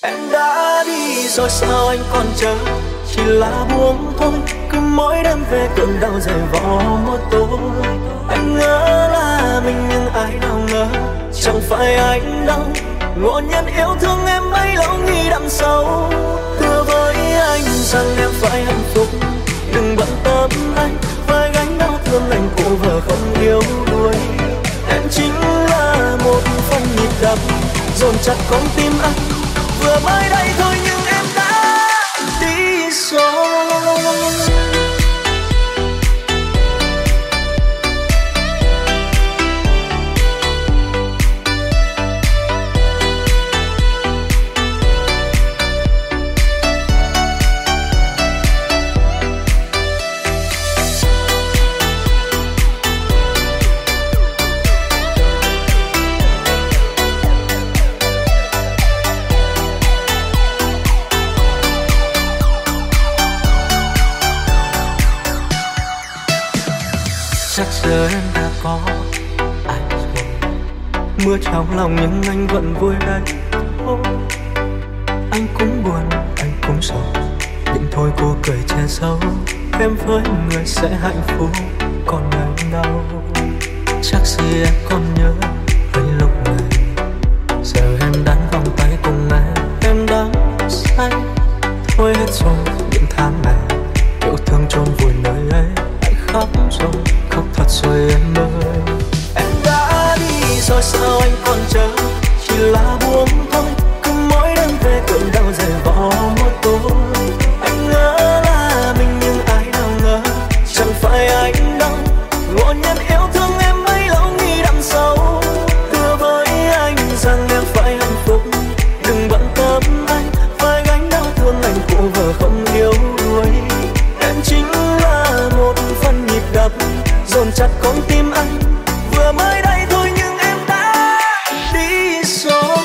Em đã đi rồi sao anh còn chờ, chỉ là buông thôi. Cứ mỗi đêm về cơn đau dày vò một tối. Anh ngỡ là mình nhưng ai nào ngờ chẳng phải anh đâu. Ngộ nhân yêu thương em bấy lâu nghĩ đằng sau. Thưa với anh rằng em phải hạnh phúc, đừng bận tâm anh phải gánh đau thương anh cô vợ không yêu đuối. Em chính là một phần nhịp đập dồn chặt con tim anh. Vừa mới đây thôi nhưng em đã đi rồi. Chắc giờ em đã có ai rồi. Mưa trong lòng nhưng anh vẫn vui đây thôi. Anh cũng buồn, anh cũng sầu, nhưng thôi cô cười che giấu. Em với người sẽ hạnh phúc, còn anh đâu. Chắc gì em còn nhớ hơi lúc này. Giờ em đang vòng tay cùng em đang say. Thôi hết rồi những tháng này, yêu thương chôn vùi nơi ấy. Anh khóc rồi, khóc thật rồi em ơi. Em đã đi rồi sao anh còn chờ, chỉ là buông thôi. Cứ mỗi đêm về cơn đau dày vò một tối. Anh ngỡ là mình nhưng ai nào ngờ chẳng phải anh đâu. Ngộ nhân yêu thương em bấy lâu nghĩ đằng sau. Thưa với anh rằng em phải hạnh phúc, đừng bận tâm anh phải gánh đau thương anh cô vợ không yêu đuối. Em chính là một phần nhịp đập dồn chặt con tim anh. Vừa mới đây thôi nhưng em đã đi rồi.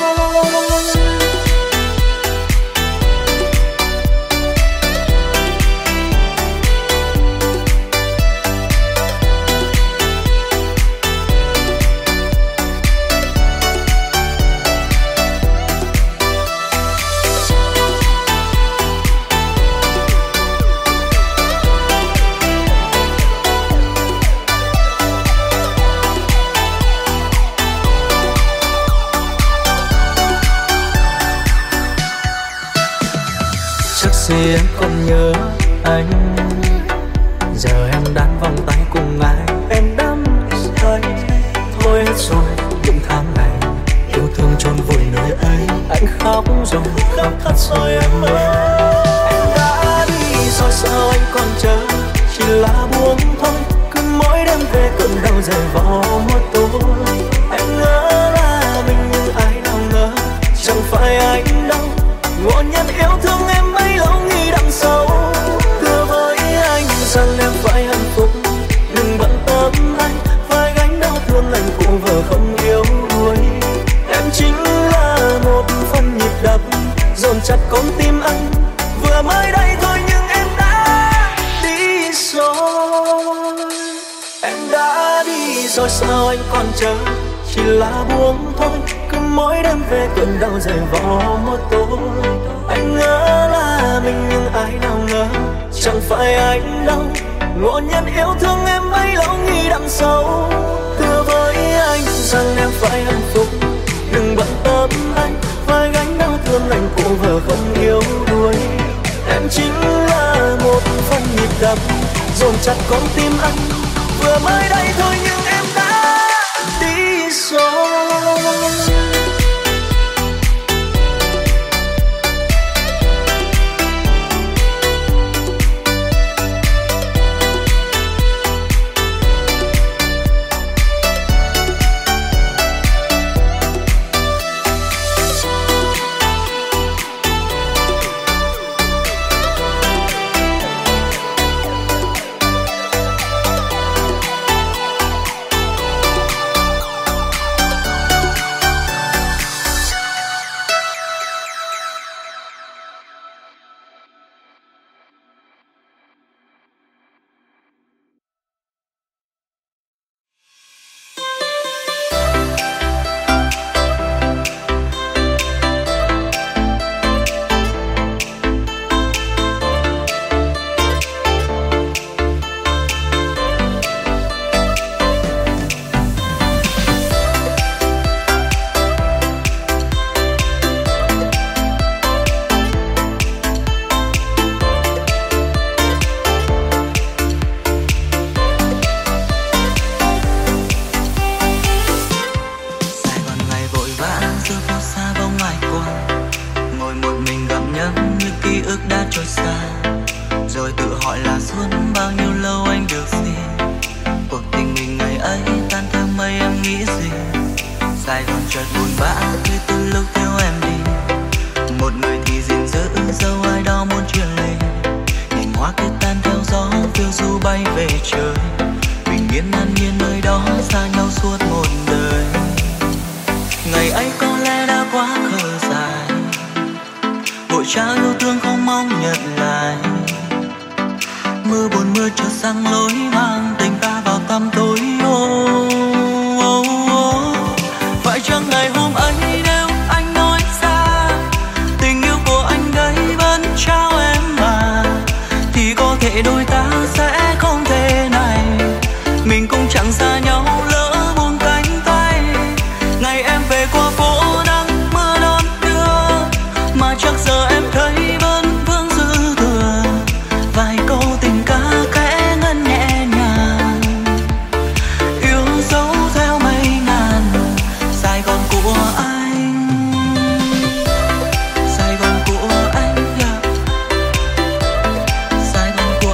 Chắc gì em còn nhớ anh. Giờ em đang vòng tay cùng ai, em đắm say. Thôi hết rồi những tháng ngày, yêu thương chôn vùi nơi ấy. Anh khóc rồi, khóc thật rồi em ơi. Em đã đi rồi sao anh còn chờ, chỉ là buông thôi. Cứ mỗi đêm về cơn đau dày vò một tối. Anh ngỡ là mình nhưng ai nào ngờ chẳng phải anh đâu. Ngộ nhân yêu thương em bấy lâu nghĩ đằng sau. Thưa với anh rằng em phải hạnh phúc, đừng bận tâm anh phải gánh đau thương anh cô vợ không yêu đuối. Em chính là một phần nhịp đập dồn chặt con tim anh. Vừa mới đây thôi nhưng em đã đi rồi. Em đã đi rồi sao anh còn chờ, chỉ là buông thôi. Cứ mỗi đêm về cơn đau dày vò một tối. Anh ngỡ là mình nhưng ai nào ngờ chẳng phải anh đâu. Ngộ nhân yêu thương em bấy lâu nghĩ đằng sau. Thưa với anh rằng em phải hạnh phúc, đừng bận tâm anh phải gánh đau thương anh cô vợ không yêu đuối. Em chính là một phần nhịp đập dồn chặt con tim anh. Vừa mới đây thôi nhưng em đã đi rồi. trôi xa, rồi tự hỏi là suốt bao nhiêu lâu anh được gì. Cuộc tình mình ngày ấy tan theo mây, em nghĩ gì? Sài Gòn chợt buồn bã khi từ lúc thiếu em đi. Một người thì gìn giữ dấu ai đó muốn chia ly, nhành hoa cứ tan theo gió phiêu du bay về trời. Bình yên an nhiên nơi đó xa nhau suốt một đời. Ngày ấy có lẽ đã quá khờ dại, vội trao yêu thương không mong nhận lại. Mưa buồn mưa chợt sang lối mang tình ta vào tăm tối. Phải chăng ngày hôm ấy nếu anh nói ra tình yêu của anh đấy vẫn trao em mà, thì có thể đôi ta sẽ không thể này. Mình cũng chẳng xa nhau lỡ buông cánh tay. Ngày em về qua phố nắng mưa đón đưa, mà chắc giờ em thấy vẫn vương dư thừa vài câu tình ca khẽ ngân nhẹ nhàng, yêu dấu theo mây ngàn. Sài Gòn của anh, Sài Gòn của anh, yeah. Sài Gòn của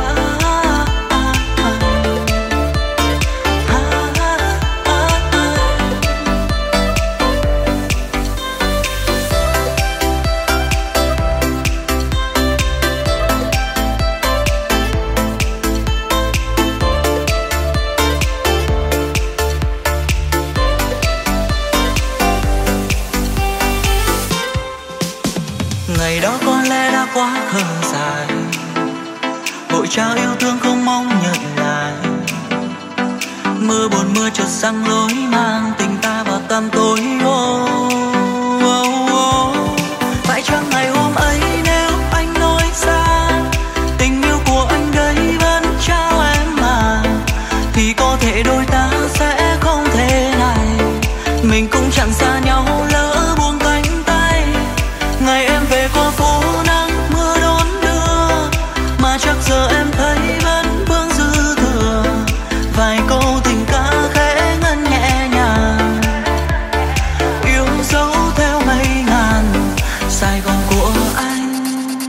ngày đó có lẽ đã quá khờ dại, vội trao yêu thương không mong nhận lại. Mưa buồn mưa chợt sang lối mang tình ta vào tăm tối. Phải chăng ngày hôm ấy nếu anh nói ra tình yêu của anh đấy vẫn trao em mà, thì có thể đôi ta sẽ không thể này. Mình cũng chẳng xa nhau lỡ buông cánh tay. Ngày em về qua phố nắng mưa đón đưa, mà chắc giờ em thấy vẫn vương dư thừa vài câu tình ca khẽ ngân nhẹ nhàng, yêu dấu theo mây ngàn. Sài Gòn của anh.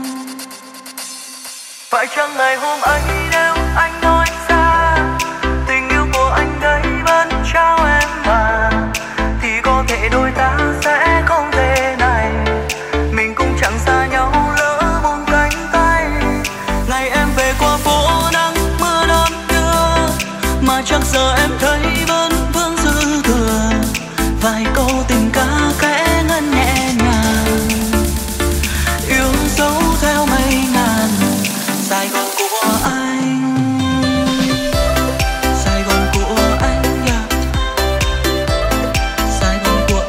Phải chăng ngày hôm ấy nếu anh nói ra tình yêu của anh đấy vẫn trao em mà, thì có thể đôi ta sẽ không thể này. Mình cũng chẳng xa nhau lỡ buông cánh tay. Ngày em về qua phố nắng mưa đón đưa, mà chắc giờ em thấy vẫn vương dư thừa vài câu tình ca khẽ ngân nhẹ nhàng, yêu dấu theo mây ngàn. Sài Gòn của anh, Sài Gòn của anh, yeah. Sài Gòn của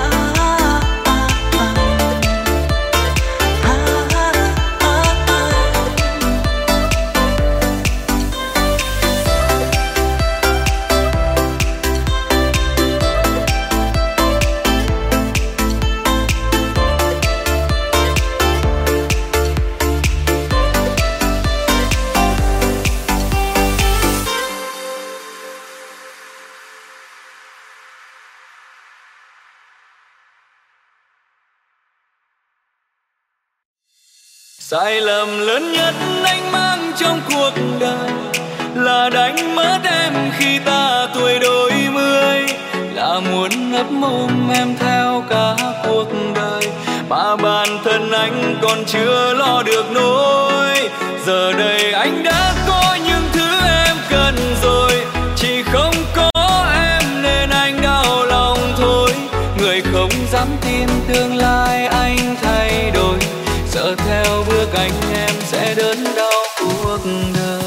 sai lầm lớn nhất anh mang trong cuộc đời là đánh mất em khi ta tuổi đôi mươi, là muốn ngấp mồm em theo cả cuộc đời mà bản thân anh còn chưa lo được nỗi. Giờ đây anh đã có những thứ em cần rồi, chỉ không có em nên anh đau lòng thôi. Người không dám tin tương lai anh thay đổi, sợ theo bước anh em sẽ đớn đau cuộc đời.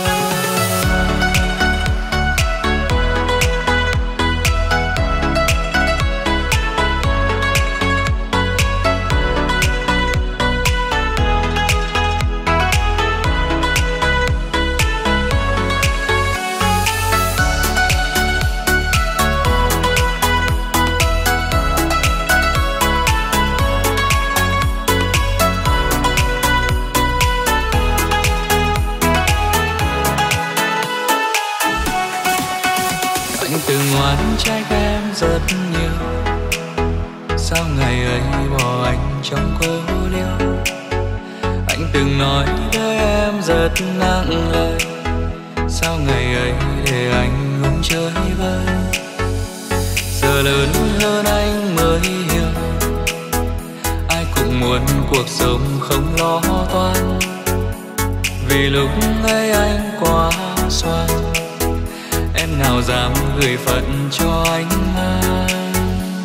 Từng oán trách em rất nhiều, sao ngày ấy bỏ anh trong cô liêu. Anh từng nói với em rất nặng lời, sao ngày ấy để anh ngóng chơi vơi. Giờ lớn hơn anh mới hiểu, ai cũng muốn cuộc sống không lo toan. Vì lúc ấy anh quá xoan, em nào dám gửi phận cho anh mang.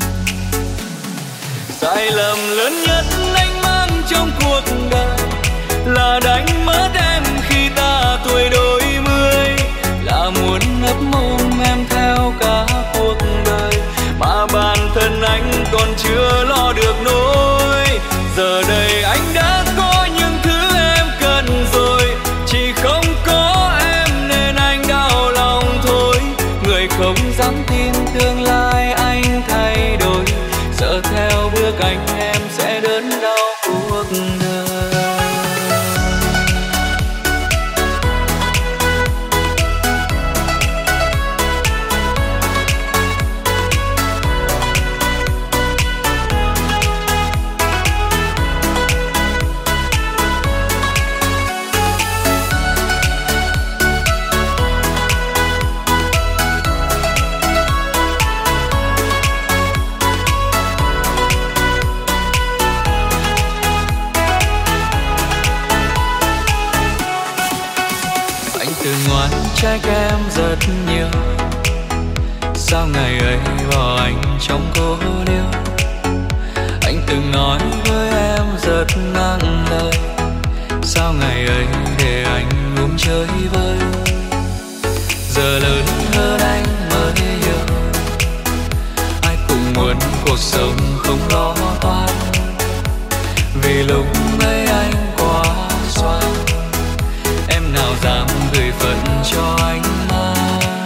Sai lầm lớn nhất anh mang trong cuộc đời là đánh mất em khi ta tuổi đôi mươi, là muốn ấp mồm em theo cả cuộc đời mà bản thân anh còn chưa lo được nỗi. Giờ đây anh đã có những thứ em cần rồi, chỉ không có em nên anh đau lòng thôi. Người không dám tin tương lai anh thay đổi, sợ theo bước anh em sẽ đớn đau cuộc đời. Trách em rất nhiều, sao ngày ấy bỏ anh trong cô liêu. Anh từng nói với em rất nặng lời, sao ngày ấy để anh uống chơi vơi. Giờ lớn hơn anh mới hiểu, ai cũng muốn cuộc sống không lo toan. Vì lúc ấy anh quá xoan, em nào dám gửi phận cho anh mang.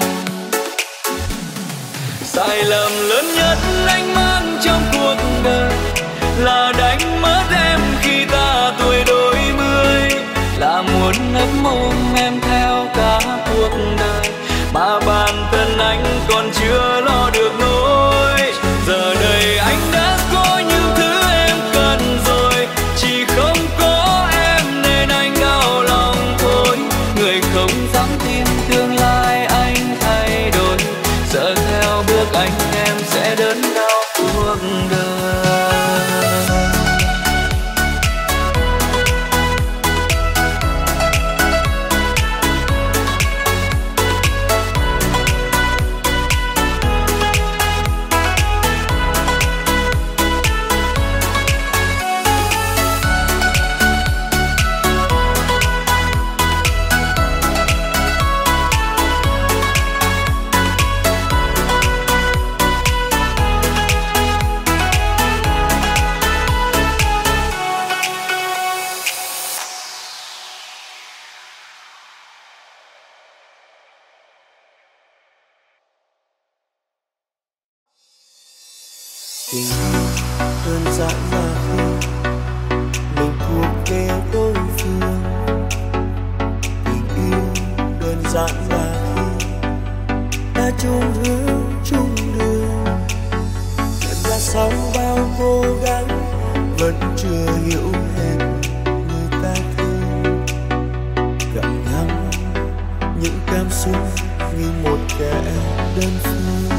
Sai lầm lớn nhất anh mang trong cuộc đời là đánh mất em khi ta tuổi đôi mươi, là muốn ấp mồm em theo cả cuộc đời mà bản thân anh còn chưa lo được nỗi. Giờ đây anh đã có những thứ em cần rồi, chỉ không có em nên anh đau lòng thôi. Người không dám tin tương lai anh thay đổi, sợ theo bước anh em sẽ đớn đau cuộc đời. Tình đơn giản là khi mình thuộc về đối phương. Tình yêu đơn giản là khi ta chung hướng chung đường. Nhận ra sau bao cố gắng vẫn chưa hiểu hết người ta thương. Gặp nhau những cảm xúc như một kẻ đơn phương.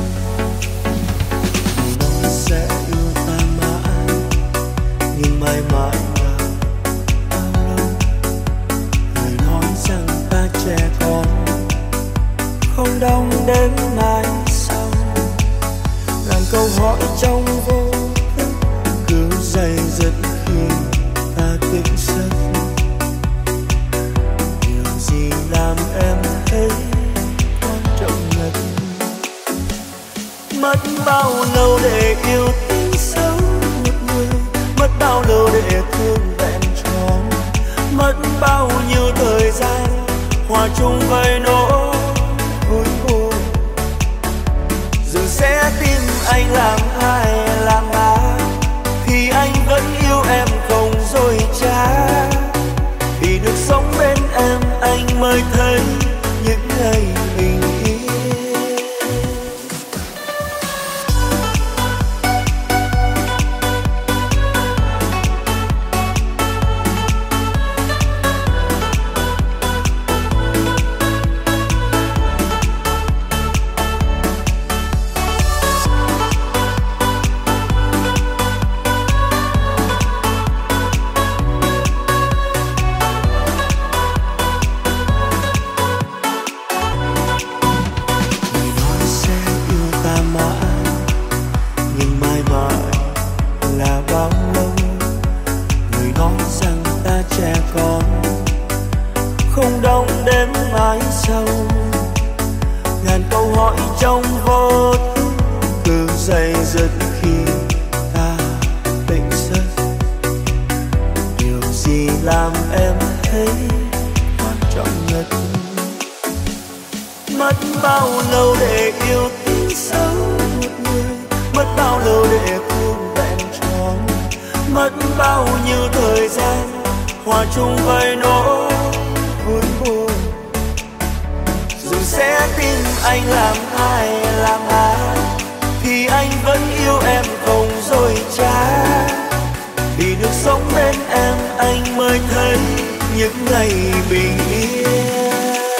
Sẽ yêu ta mãi, nhưng mãi mãi là bao lâu. Người nói rằng ta trẻ con, không đong đến mai sau. Ngàn câu hỏi trong vô thức cứ dày dứt khi ta tỉnh giấc. Điều gì làm em thấy quan trọng nhất? Mất bao lâu để yêu tin sâu một người, mất bao lâu để thương vẹn tròn, mất bao nhiêu thời gian hòa chung với nỗi hối hôn. Dù sẽ tim anh làm hai làm ba, thì anh vẫn yêu em không dối trá. Vì được sống bên em anh mới thấy những ngày bình yên. mái sâu. Ngàn câu hỏi trong vô thức cứ dày dứt khi ta tỉnh giấc. Điều gì làm em thấy quan trọng nhất? Mất bao lâu để yêu tin sâu một người, mất bao lâu để thương vẹn tròn, mất bao nhiêu thời gian hòa chung với nỗi vui buồn. Dù sẽ tin anh làm ai thì anh vẫn yêu em không dối trá. Vì được sống bên em anh mới thấy những ngày bình yên.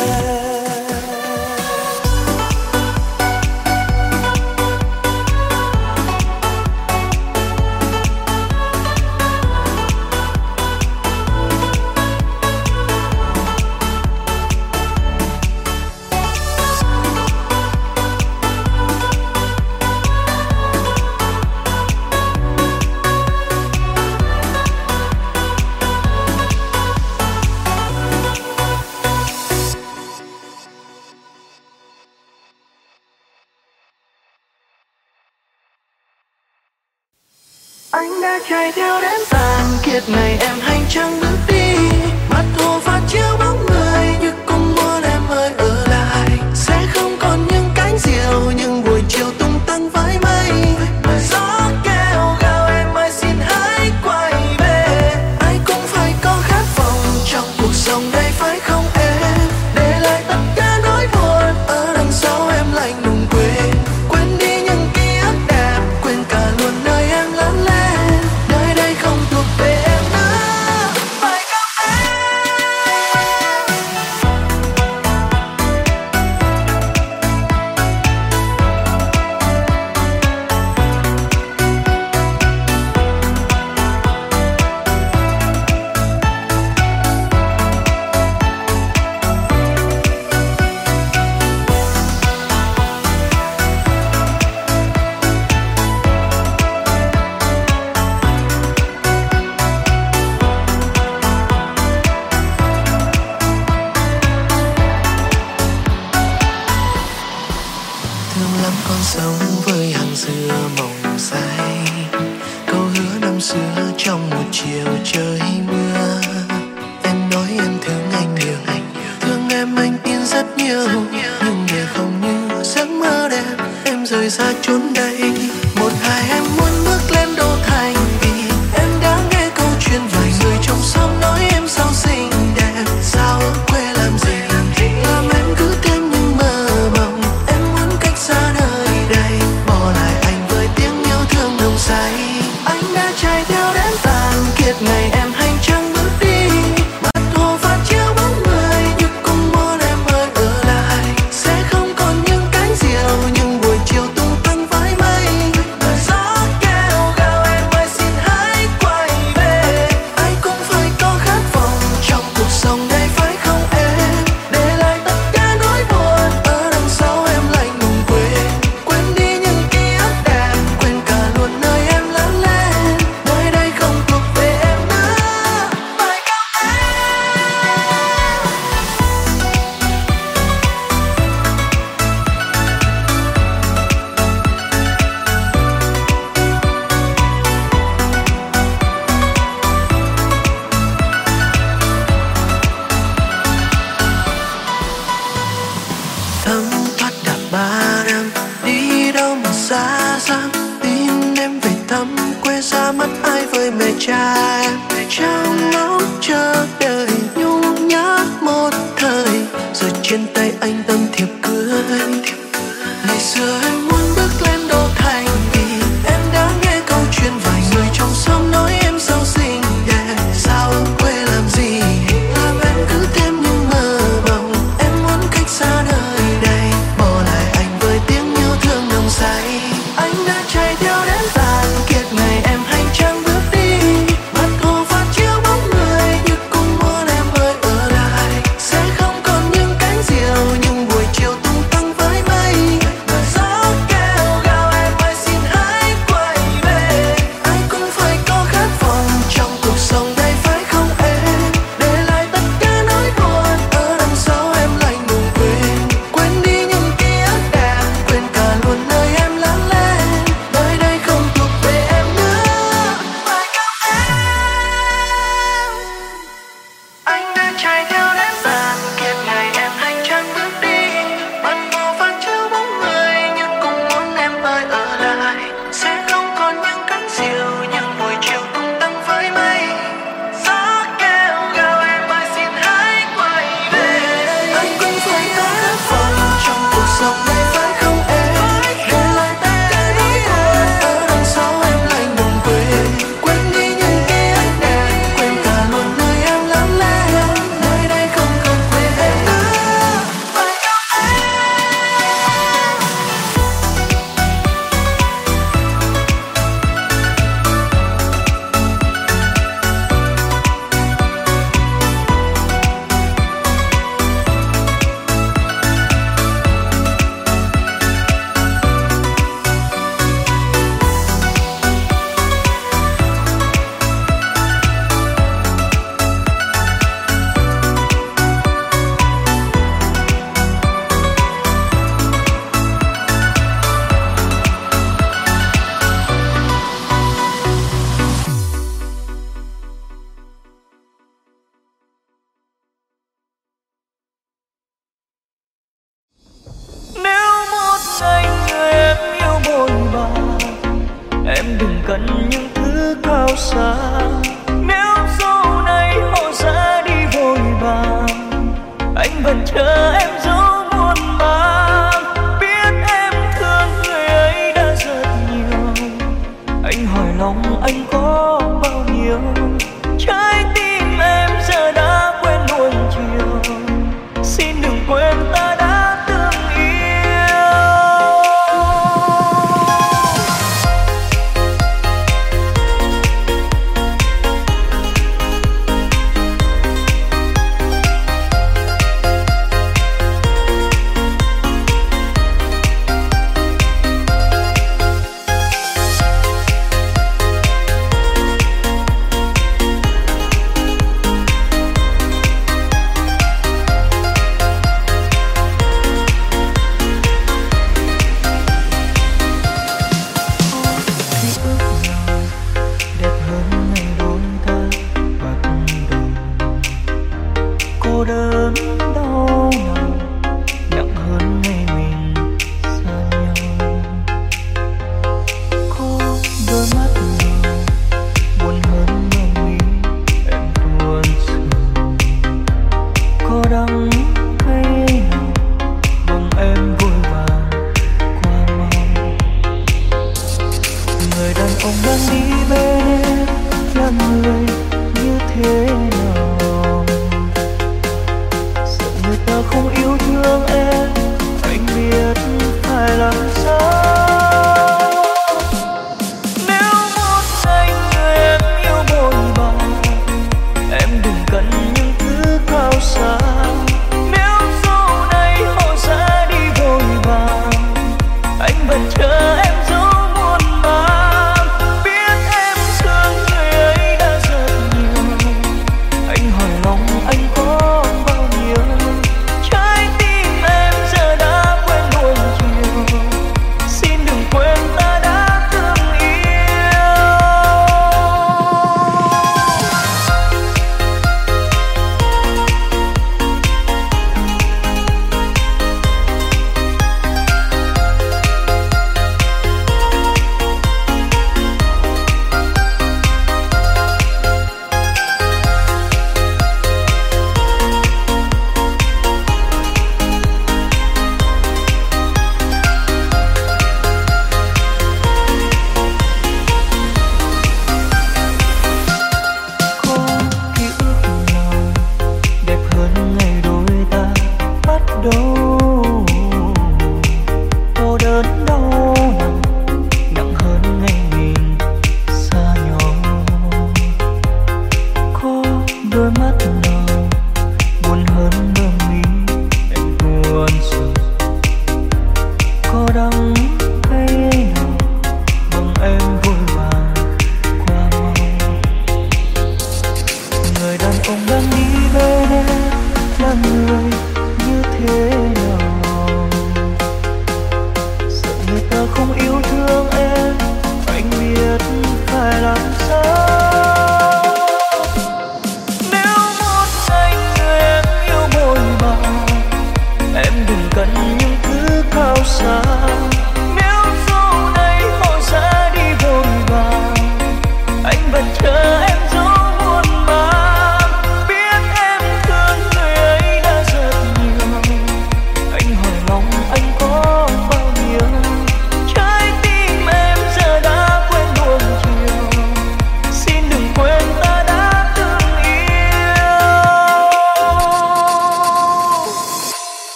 Anh đã chạy theo đến tàn kiệt ngày em hành trang bước đi, mặt hồ phản chiếu bóng người như cùng muốn em ơi ở lại. Sẽ không còn những cánh diều những buổi chiều tung tăng với mây, bởi gió kêu gào em ơi xin hãy quay về. Ai cũng phải có khát vọng trong cuộc sống đây phải không em? Để lại tất cả nỗi buồn ở đằng sau em lạnh lùng quên. Quên đi những ký ức đẹp, quên cả luôn nơi em lớn lên. Gió kêu Nếu sau này họ sẽ đi vội vàng, anh vẫn chờ em dấu muôn mang. Biết em thương người ấy đã rất nhiều, anh hỏi lòng anh có bao nhiêu. Trái tim em giờ đã quên nuông chiều, xin đừng quên ta đã từng yêu.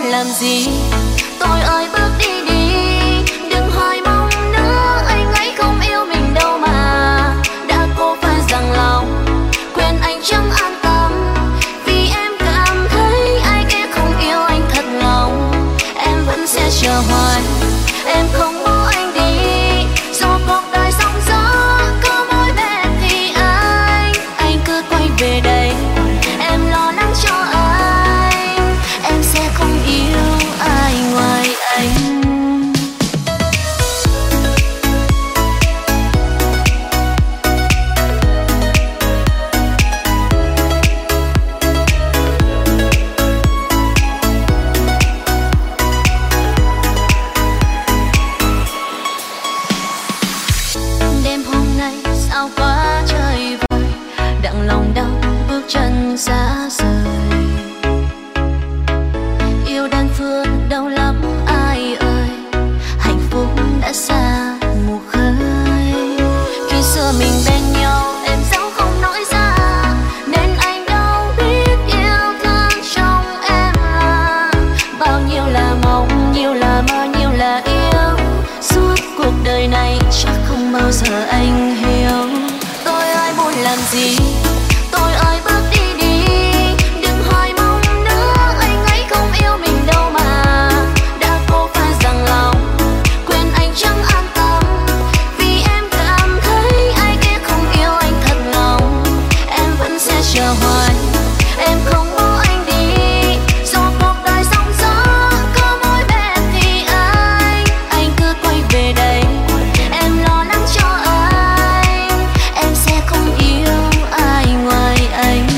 làm gì? Tôi ơi bước đi đi, đừng hỏi mong nữa, anh ấy không yêu mình đâu mà. Đã cố phải rằng lòng, quên anh chẳng an tâm, vì em cảm thấy ai kia không yêu anh thật lòng. Em vẫn sẽ chờ hoài, em không bỏ anh đi, dù cuộc đời sóng gió có mối mệt thì anh cứ quay về đây. Em lo lắng cho anh, em sẽ không yêu ai ngoài anh. Đêm hôm nay sao quá trời vời, đặng lòng đau bước chân xa rời. Yêu đơn phương đau lắm ai ơi, hạnh phúc đã xa mù khơi. Khi xưa mình bên nhau em dẫu không nói ra, nên anh đâu biết yêu thương trong em là bao nhiêu là mong, nhiều là mơ, nhiều là yêu. Suốt cuộc đời này chắc không bao giờ anh hiểu. Tôi ơi muốn làm gì? Tôi ơi bước đi đi, đừng hỏi mong nữa, anh ấy không yêu mình đâu mà. Đã cố phải rằng lòng, quên anh chẳng an tâm, vì em cảm thấy ai kia không yêu anh thật lòng. Em vẫn sẽ chờ hoài, em không bỏ anh đi, dù cuộc đời sóng gió có mối mệt thì anh cứ quay về đây. Em lo lắng cho anh, em sẽ không yêu ai ngoài anh.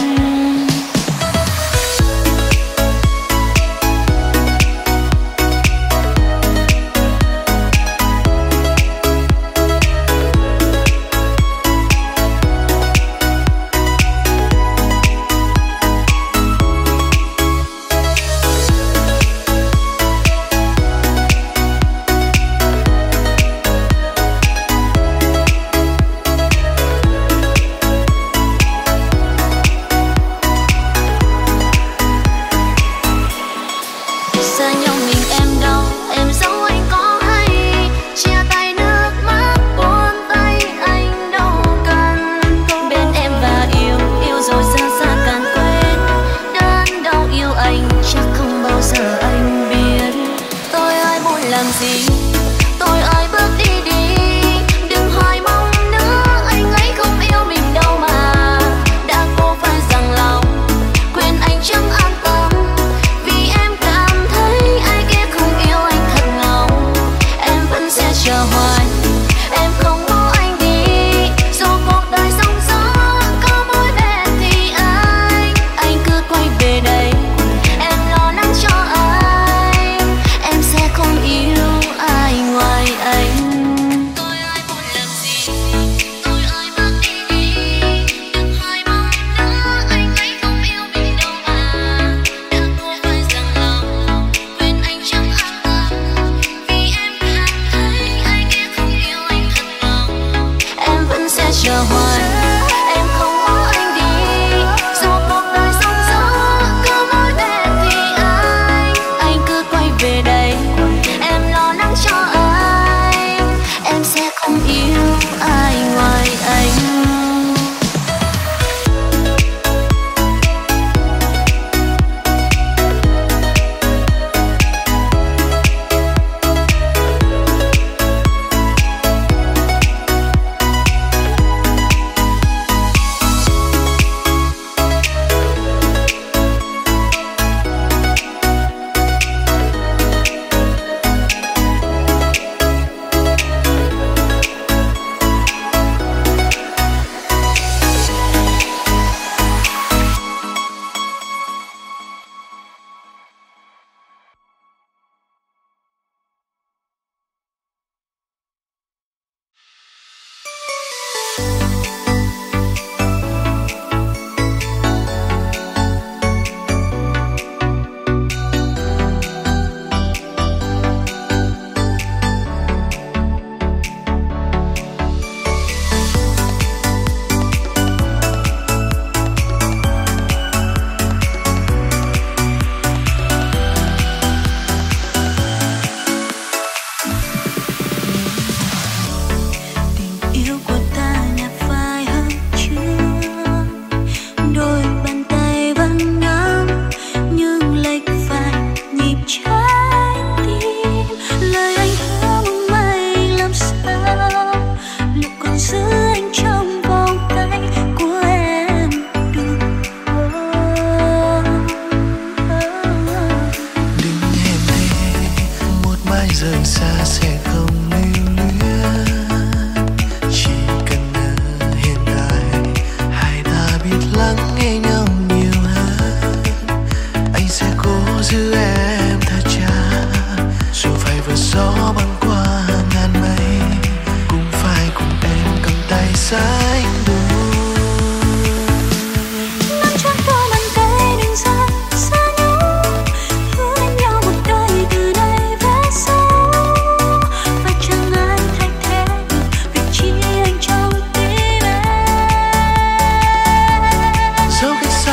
Xa nhau mình em đâu, em dẫu anh có hay, chia tay nước mắt buông tay anh đâu cần. Bên em và yêu, yêu rồi xa xa càng quên, đớn đau yêu anh chắc không bao giờ anh biết. Tôi ơi muốn làm gì? Tôi ơi bước đi đi, đừng hỏi mong nữa, anh ấy không yêu mình đâu mà. Đã cố phải rằng lòng, quên anh chẳng an tâm, vì em cảm thấy ai kia không yêu anh thật lòng. Em vẫn sẽ chờ hoài, em không bỏ anh đi, dù cuộc đời sóng gió có mối mệt thì anh cứ quay về đây. Em lo lắng cho anh, em sẽ không yêu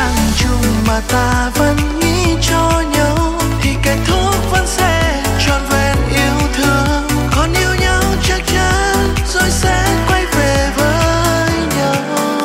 sang chung mà ta vẫn nghĩ cho nhau thì kết thúc vẫn sẽ trọn vẹn yêu thương. Còn yêu nhau chắc chắn rồi sẽ quay về với nhau.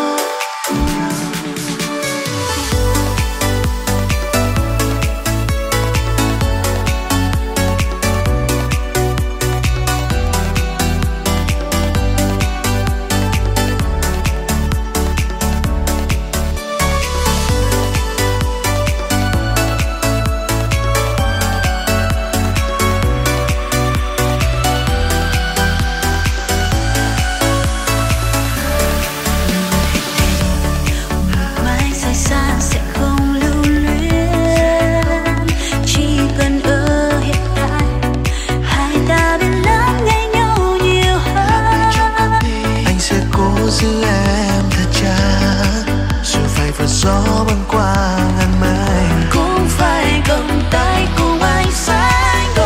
Giữ em thật chặt dù phải vượt gió băng qua ngàn mây, cũng phải cầm tay cùng anh sánh đôi.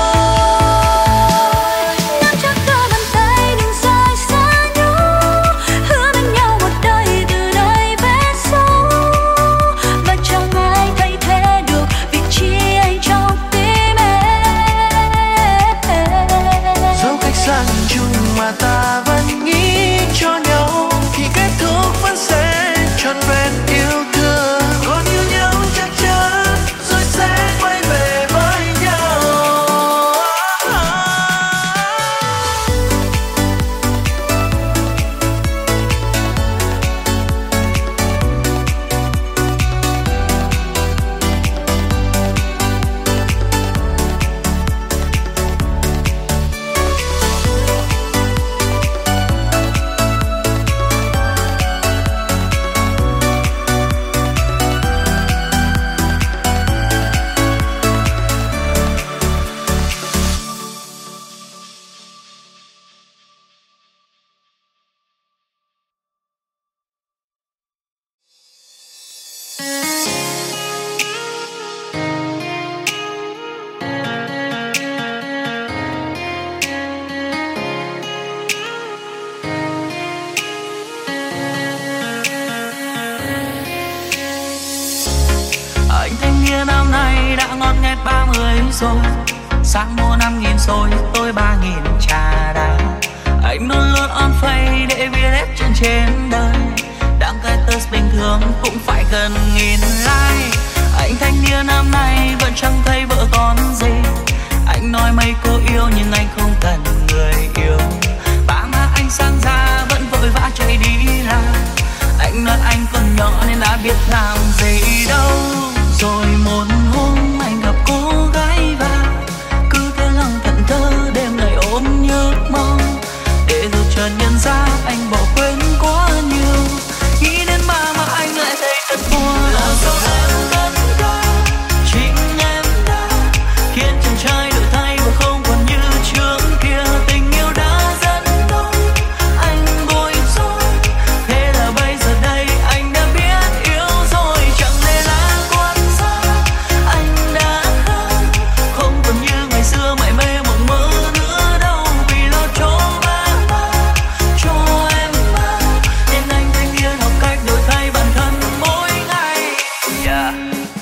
nắm chắc đôi bàn tay đừng rời xa nhau, hứa bên nhau một đời từ đây về sau, và chẳng ai thay thế được vị trí anh trong tim em. Dẫu cách xa chung mà ta vẫn nghĩ cho nhau thì kết thúc vẫn sẽ trọn vẹn yêu thương. Còn yêu nhau chắc chắn rồi sẽ quay về với nhau. Anh thanh niên năm nay đã ngót nghét 30 rồi, sáng mua 5.000 xôi tôi 3.000 trà đá. Anh luôn luôn on face để viết hết chuyện trên đời, đăng cái test bình thường cũng phải gần 1.000 like. Anh thanh niên năm nay vẫn chẳng thấy vợ con gì, anh nói mấy cô yêu nhưng anh không cần người yêu. Ba má anh sang ra vẫn vội vã chạy đi làm, anh nói anh còn nhỏ nên đã biết làm gì đâu. Rồi một hôm anh gặp cô gái và cứ thế lòng thẫn thơ đêm ngày ôm nhớ mong, để rồi chợt nhận ra anh bỏ quên quá nhiều. Nghĩ đến ba mà anh lại thấy thật buồn. Là do em tất cả chính em đã khiến chàng trai đổi thay và không còn như trước kia. Tình yêu đã dẫn đôi anh bối rối, thế là bây giờ đây anh đã biết yêu rồi. Chẳng lẽ là quan sát anh đã khác, không còn như ngày xưa mải mê mộng mơ nữa đâu. Vì lo cho ba cho em mà nên anh thanh niên học cách đổi thay bản thân mỗi ngày. Yeah.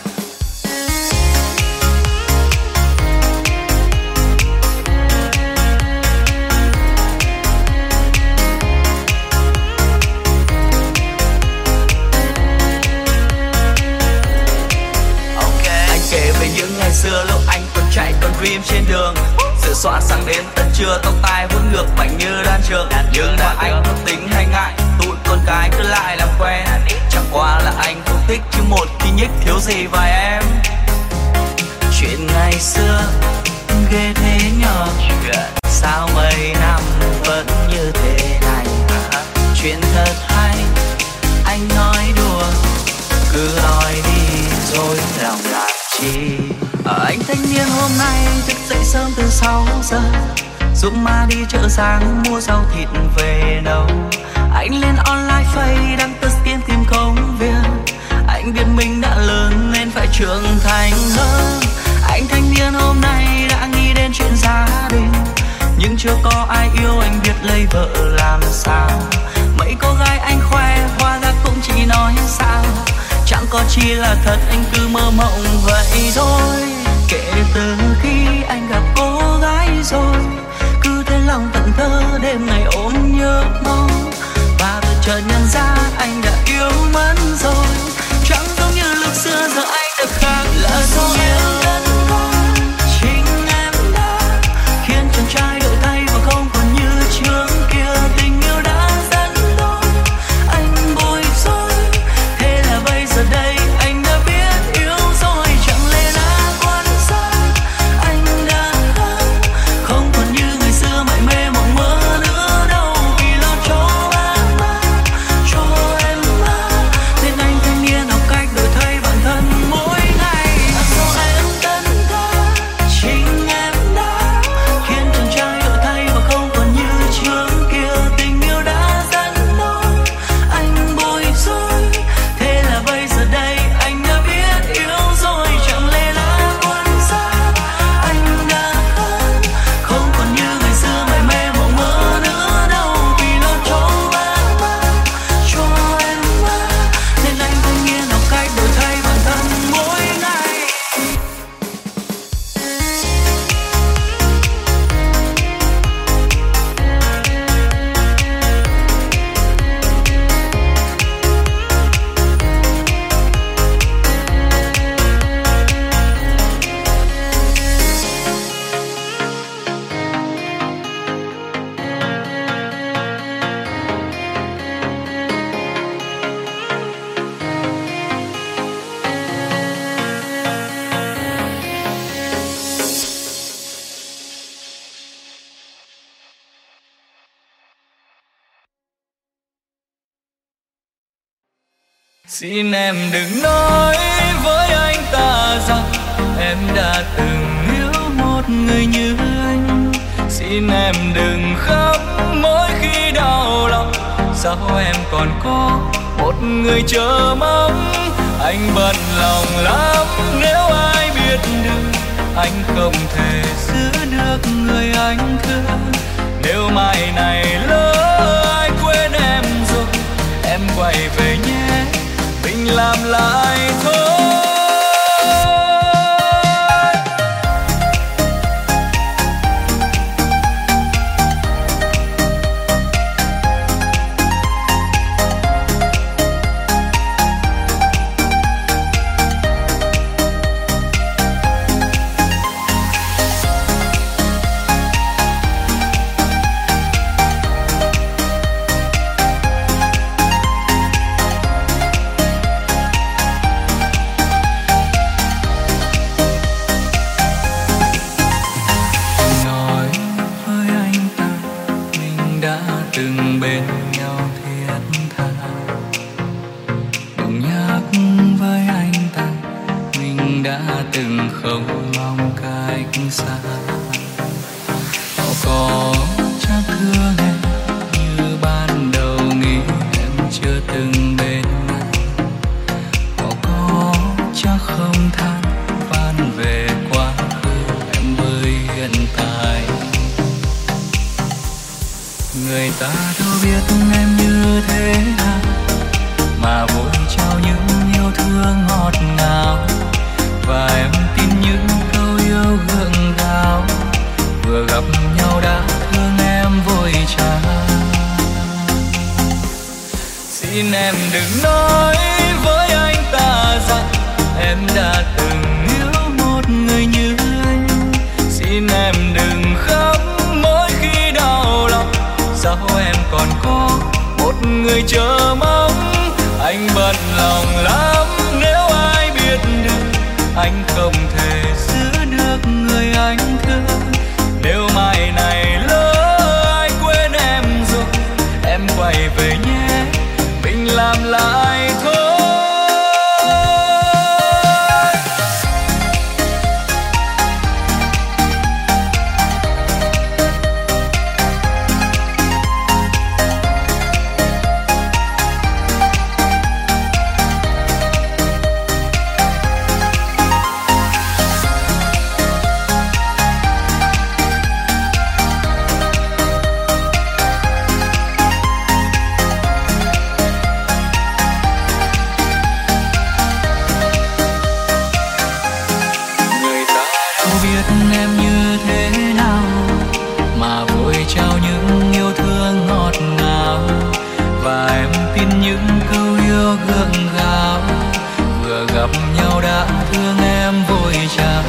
Anh kể về những ngày xưa lúc anh còn chạy còn dream trên đường, sửa soạn sang đến tận trưa tóc tai vẫn ngược mạnh như đan trường. Nhưng mà anh không tính hay ngại, tụi con cái cứ lại làm quen. Chẳng qua là anh không thích chứ một khi nhích thiếu gì vài em. Chuyện ngày xưa ghê thế nhờ, sao mấy năm vẫn như thế này. Chuyện thật hay anh nói đùa, cứ nói đi rồi lòng làm chi. Anh thanh niên hôm nay thức dậy sớm từ 6 giờ, giúp má đi chợ sáng mua rau thịt về nấu. Anh lên online face đăng test kiếm tìm công việc, anh biết mình đã lớn nên phải trưởng thành hơn. Anh thanh niên hôm nay đã nghĩ đến chuyện gia đình, nhưng chưa có ai yêu anh biết lấy vợ làm sao. Mấy cô gái anh khoe hóa ra cũng chỉ nói sao, chẳng có chi là thật, anh cứ mơ mộng vậy thôi. Kể từ khi anh gặp cô gái rồi, cứ thấy lòng thẫn thơ đêm ngày ôm nhớ mong, và vừa chợt nhận ra anh đã yêu mất rồi. Chẳng giống như lúc xưa giờ anh đã khác, là do em đã chính em đã khiến chàng trai đổi thay và không còn như trước kia. Tình yêu đã dẫn lối anh bối rối, thế là bây giờ đây anh đã biết yêu rồi. Chẳng lẽ đã quan sát anh đã không còn như ngày xưa mải mê mộng mơ nữa đâu, vì lo cho ba cho em nên anh thanh niên học cách đổi thay bản thân mỗi ngày. Do em tân ta chính em đã khiến chàng trai đổi thay và không còn như trước kia. Tình yêu đã dẫn lối anh bối rối, thế là bây giờ đây anh đã biết yêu rồi. Chẳng lẽ là quan sát anh đã không còn như ngày xưa mải mê mộng mơ nữa đâu, vì lo cho ba cho em nên anh thanh niên học cách đổi thay bản thân mỗi ngày. Xin em đừng nói với anh ta rằng em đã từng yêu một người như anh. Xin em đừng khóc mỗi khi đau lòng, sao em còn có một người chờ mong. Anh bận lòng lắm nếu ai biết được anh không thể giữ được người anh thương. Nếu mai này lỡ ai quên em rồi, em quay về nhé, mình làm lại thôi. Từng bên nhau thiết tha, đừng nhắc với anh ta mình đã từng không mong cách xa. Họ có chắc thương em như ban đầu nghĩ em chưa từng bên anh. Họ có chắc không than van về quá khứ em với hiện tại. Người ta đâu biết em như thế nào mà vội trao những yêu thương ngọt ngào, và em tin những câu yêu gượng gạo. Vừa gặp nhau đã thương em vội trả. Xin em đừng nói với anh ta rằng em đã từng yêu một người như anh. Xin em đừng khóc mỗi khi đau lòng, sao em còn có một người chờ mong. Anh bận lòng lắm nếu ai biết được anh không thể giữ được người anh thương. Nếu mai này lỡ ai quên em rồi, em quay về nhé, mình làm lại thôi. nhau đã thương em vội vã.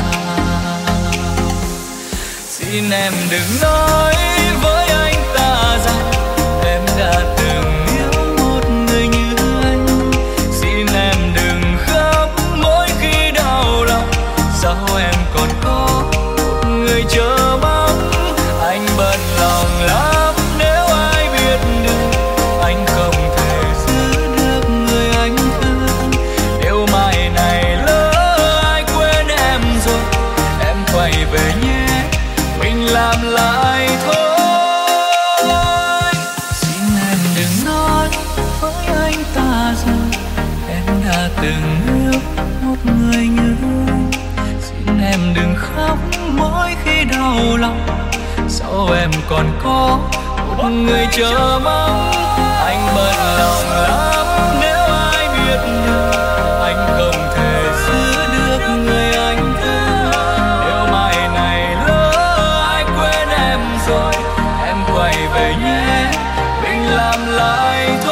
Xin em đừng nói với anh ta rằng em đã từng yêu một người như anh. Xin em đừng khóc mỗi khi đau lòng, sao em còn có một người chờ mong. Anh bận lòng lắm nếu ai biết được anh không thể giữ được người anh thương. Nếu mai này lỡ ai quên em rồi, em quay về nhé, mình làm lại thôi. Xin em đừng nói với anh ta rằng em đã từng yêu một người như anh. Xin em đừng khóc mỗi khi đau lòng, sao em còn có một người chờ mong. Anh bận lòng lắm nếu ai biết được anh không thể giữ được người anh thương. Nếu mai này lỡ ai quên em rồi, em quay về nhé, mình làm lại thôi.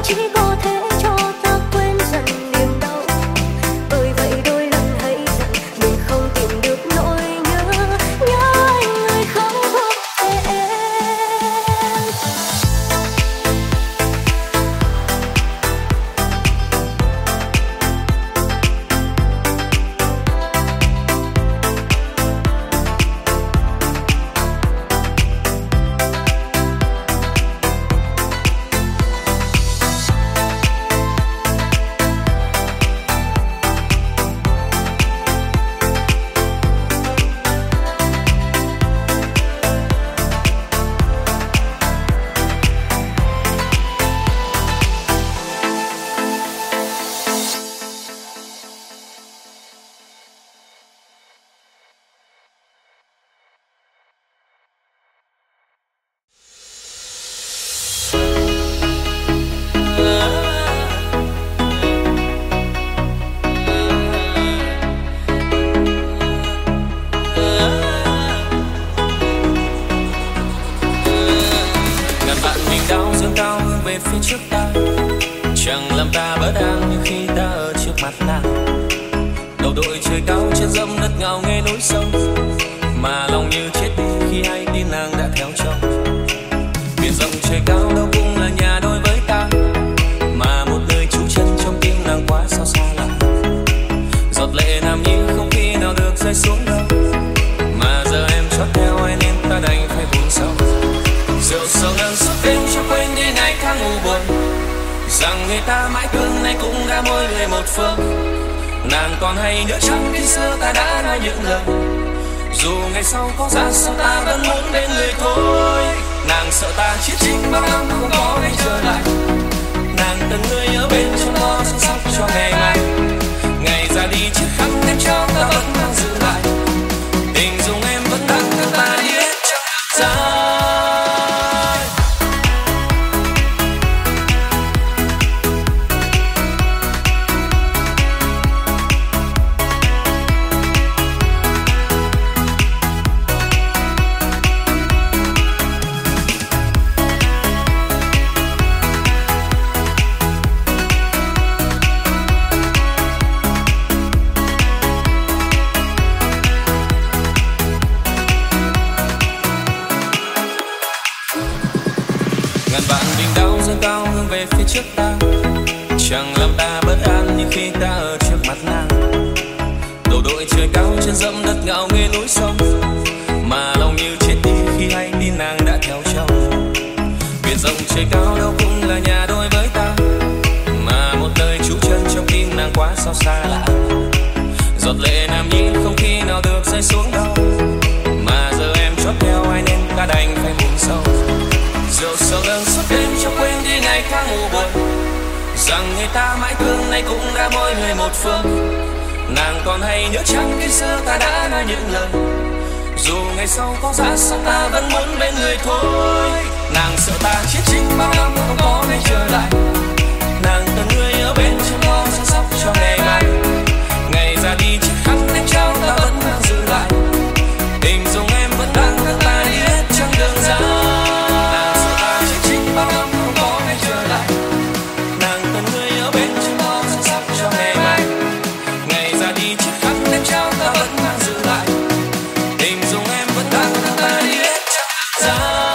chỉ có thể cho ta quên dần niềm đau. Bởi vậy đôi lần hãy rằng mình không tìm được nỗi nhớ anh người không thuộc về em. về phía trước ta, chẳng làm ta bất an như khi ta ở trước mặt nàng. Đầu đội trời cao trên dẫm đất ngào nghe núi sông, mà lòng như chết đi khi hay tin nàng đã theo chồng. Biển rộng trời cao đâu cũng là nhà đôi với ta, mà một nơi trú chân trong tim nàng quá sao xa lạ. Giọt lệ nam nhi không khi nào được rơi xuống đâu, mà giờ em chót theo ai nên ta đành phải buồn sâu. Rượu sầu nâng suốt đêm cho quên đi ngày tháng u buồn, rằng người ta mãi thương nay cũng đã mỗi người một phương. Nàng còn hay nhớ chăng khi xưa ta đã nói những lời, dù ngày sau có ra sao ta vẫn muốn bên người thôi. Nàng sợ ta chết chính bao năm không có ngày trở lại, nàng từng người ở bên trong lo chăm sóc cho ngày mai. Ngày ra đi chiếc khăn em trao ta vẫn mang giữ lại, tình dùng em vẫn đang theo ta đi hết trong đời. Về phía trước ta, chẳng làm ta bất an như khi ta ở trước mặt nàng. Đầu đội trời cao trên dẫm đất ngạo nghê núi sông, mà lòng như chết đi khi hay tin nàng đã theo chồng. Biển rộng trời cao đâu cũng là nhà đôi với ta, mà một nơi trú chân trong tim nàng quá sao xa lạ. Giọt lệ nam nhi không khi nào được rơi xuống đâu, mà giờ em chót theo ai nên ta đành phải buồn sâu. Rượu sầu nâng suốt đêm cho quên đi ngày tháng u buồn, rằng người ta mãi thương nay cũng đã mỗi người một phương. Nàng còn hay nhớ chăng khi xưa ta đã nói những lời, dù ngày sau có ra sao ta vẫn muốn bên người thôi. Nàng sợ ta chết chính bao năm không có ngày trở lại, nàng từng người ở bên trong lo chăm sóc cho ngày mai. Ngày ra đi chiếc khăn em trao ta vẫn mang giữ lại, tình dùng em vẫn đang theo ta đi hết trong đường dài. Bao năm không có ngày trở lại, nàng từng người ở bên trong lo chăm sóc cho ngày mai. Ngày ra đi chiếc khăn em trao ta vẫn mang giữ lại, tình dùng em vẫn đang theo ta đi hết trong đường dài.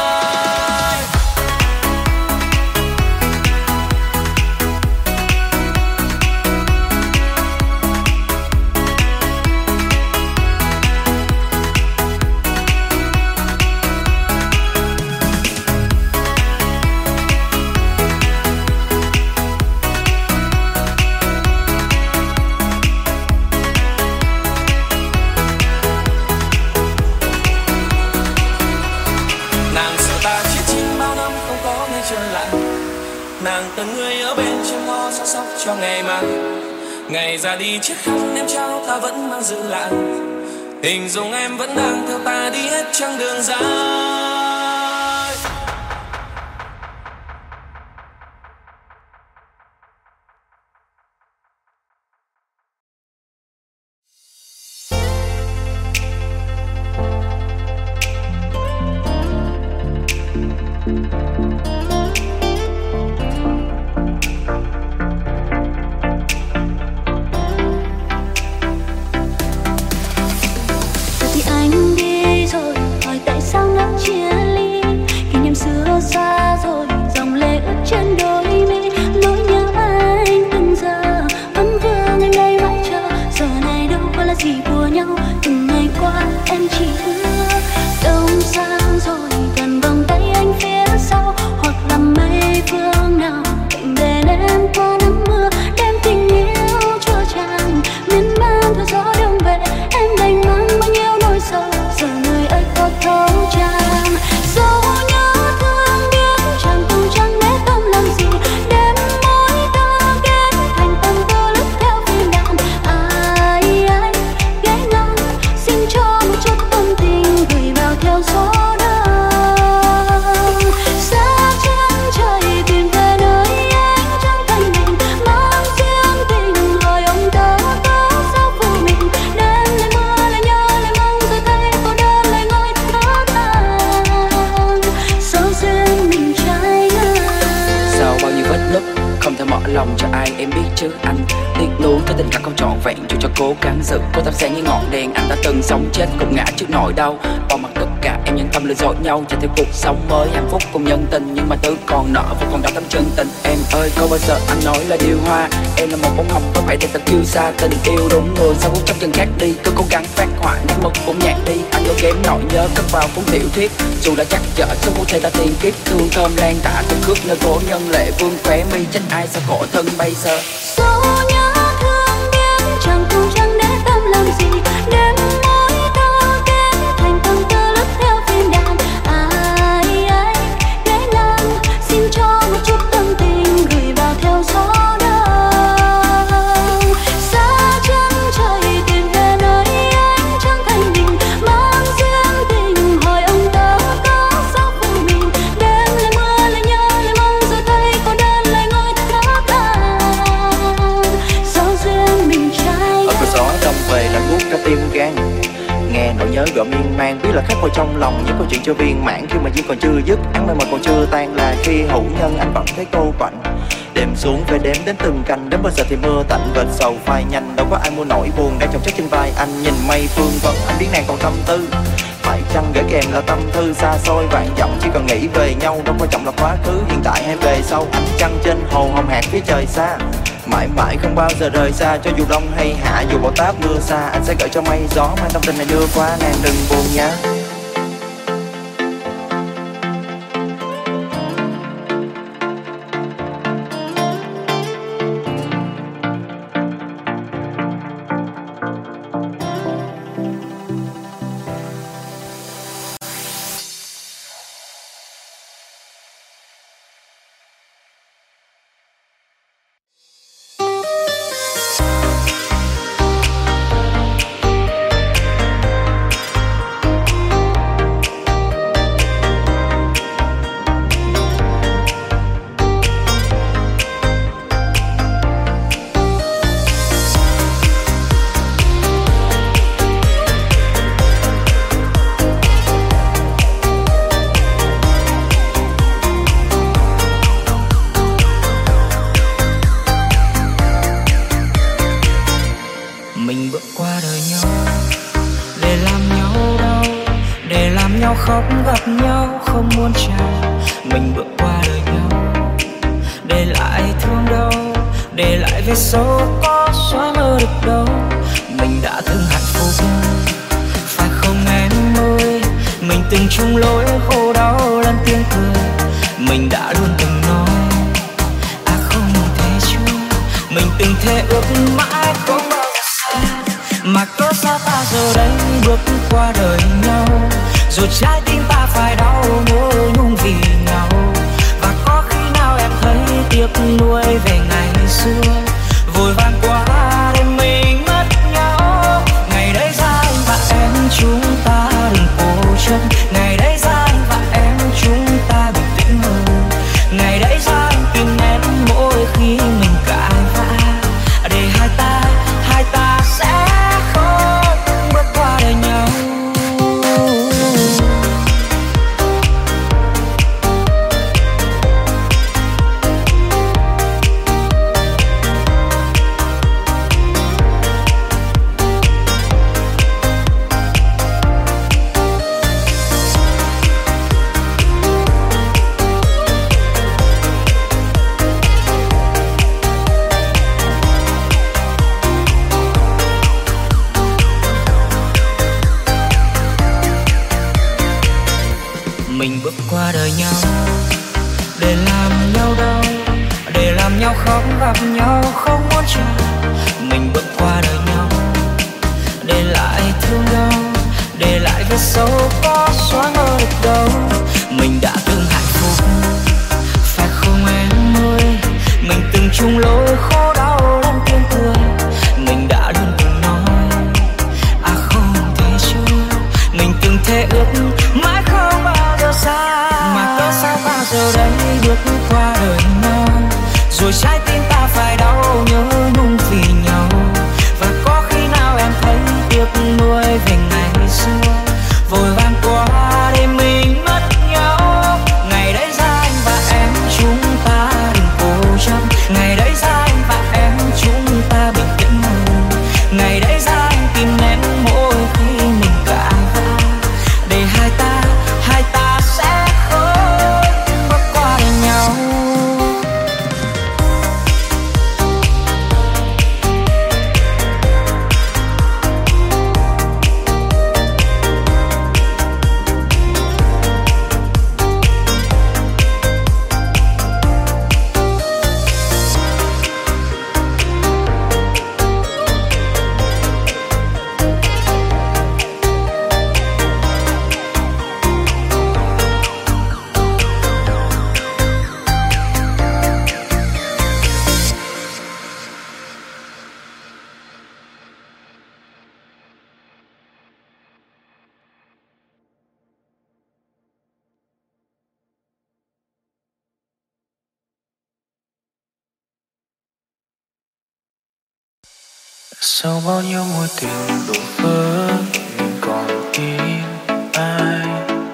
Nàng từng người ở bên trong lo chăm sóc cho ngày mai. Ngày ra đi chiếc khăn em trao ta vẫn mang giữ lại, tình dùng em vẫn đang theo ta đi hết chặng đường dài. em chỉ ước đâu xa rồi gần vòng tay anh phía sau, hoặc là mây phương nào cạnh bên em qua nắng mưa, đem tình yêu cho tràn miên man theo gió đông về. Em đành mang bao nhiêu nỗi sầu, giờ người ấy có thấu tràn dấu nhớ thương biết chẳng cùng chẳng để tâm làm gì, đêm môi ta kết thành từng tơ lúc theo phim đàn. Ai ai ghé ngang xin cho một chút tâm tình gửi vào theo gió đông. Xa chân trời tìm về nơi anh chẳng thành mình, mang riêng tình hỏi ông tớ có sao phụ mình. Đêm lại mưa lại nhớ lại mong rồi thấy cô đơn lại ngồi thở than, sao duyên mình trái ngang. Sau bao nhiêu vết nứt không thể mở lòng cho ai em biết chứ anh, tiếc nuối cái tình cảm không trọn vẹn dù cho cố gắng giữ có thắp sáng như ngọn đèn. Anh đã từng sống chết gục ngã trước nỗi đau, bỏ mặc tất cả em nhân tâm lừa dối nhau cho theo cuộc sống mới hạnh phúc cùng nhân tình, nhưng mà thứ còn nợ vẫn còn đau tấm chân tình. Em ơi có bao giờ anh nói là điều hoa, em là một bông hồng có vẻ đẹp thật kiêu xa. Tình yêu đúng người sao phút trong chân khác đi, cứ cố gắng phát họa nét mực cũng nhạt đi. Anh có kém nỗi nhớ cất vào cuốn tiểu thuyết, dù đã chắc chở số có thể ta tiền kiếp. Thương thơm lan tỏa từng khước nơi cố nhân lệ vương khóe mi, trách ai sao khổ thân bây giờ. Dẫu nhớ thương biết chẳng cùng chẳng để tâm làm gì, đêm môi ta kết thành từng tơ lúc theo phim đàn. Ai ai ghé ngang xin cho một chút tâm tình gửi vào theo gió đông. Xa chân trời tìm về nơi anh chẳng thành mình, mang riêng tình hỏi ông tớ có sao phụ mình. Đêm lại mưa lại nhớ lại mong rồi thấy cô đơn lại ngồi thở than, sao duyên mình trái Ở cửa ngang. gió đông về là nuốt cả tim gan, nghe nỗi nhớ gợi miên man, biết là khắc vào trong lòng những câu chuyện chưa viên mãn. Khi mà duyên còn chưa dứt, án mây mà còn chưa tan, là khi hữu nhân anh vẫn thấy cô quạnh. Đêm xuống về đếm đến từng canh, đến bao giờ thì mưa tạnh vệt sầu phai nhanh. Đâu có ai mua nỗi buồn đang chồng chất trên vai anh, nhìn mây phương vân anh biết nàng còn tâm tư. Phải chăng gửi kèm là tâm thư xa xôi vạn dặm, chỉ cần nghĩ về nhau đâu quan trọng là quá khứ hiện tại hay về sau. Ánh trăng trên hồ hồng hạc phía trời xa, mãi mãi không bao giờ rời xa. Cho dù đông hay hạ dù bão táp mưa xa, anh sẽ gửi cho mây gió mang tâm tình này đưa qua nàng, đừng buồn nhé. Mình bước qua đời nhau để làm nhau đau, để làm nhau khóc gặp nhau không muốn chào. Mình bước qua đời nhau để lại thương đau, để lại vết sâu có xóa mơ được đâu. Mình đã từng hạnh phúc phải không em ơi, mình từng chung lối khổ đau lẫn tiếng cười. Mình đã luôn từng nói không thể chưa, mình từng thề ước mãi không bao giờ xa. Mà cớ sao ta giờ đây bước qua đời nhau, rồi trái tim ta phải đau nhớ nhung vì nhau. Và có khi nào em thấy tiếc nuối về ngày xưa, vội vàng qua để mình mất nhau. Ngày đấy ra anh và em chúng ta đừng cố chấp, ngày đấy ra anh và em chúng ta bình tĩnh hơn. Ngày đấy ra anh tìm em mỗi khi mình cãi vã, để hai ta sẽ không bước qua đời nhau. nhau không gặp nhau, không muốn chờ mình bước qua đời nhau, để lại thương đau, để lại vết sâu có xóa ngờ được đâu. Mình đã từng hạnh phúc phải không em ơi, mình từng chung lối khổ đau lắm tiếng cười, mình đã luôn từng nói à không thể chưa, mình từng thề ước mãi không bao giờ xa, mà cớ sao bao giờ đây bước qua đời nhau, rồi trái tim ta phải đau nhớ nhung vì nhau. Và có khi nào em thấy tiếc nuối về ngày xưa vội vàng qua để mình mất nhau. Ngày đấy ra anh và em chúng ta đừng cố chấp, ngày đấy ra anh và em chúng ta bình tĩnh hơn, ngày đấy ra anh tìm em mỗi khi mình cãi vã, để hai ta sẽ không bước qua đời nhau. Sau bao nhiêu mối tình đổ vỡ, mình còn tin ai?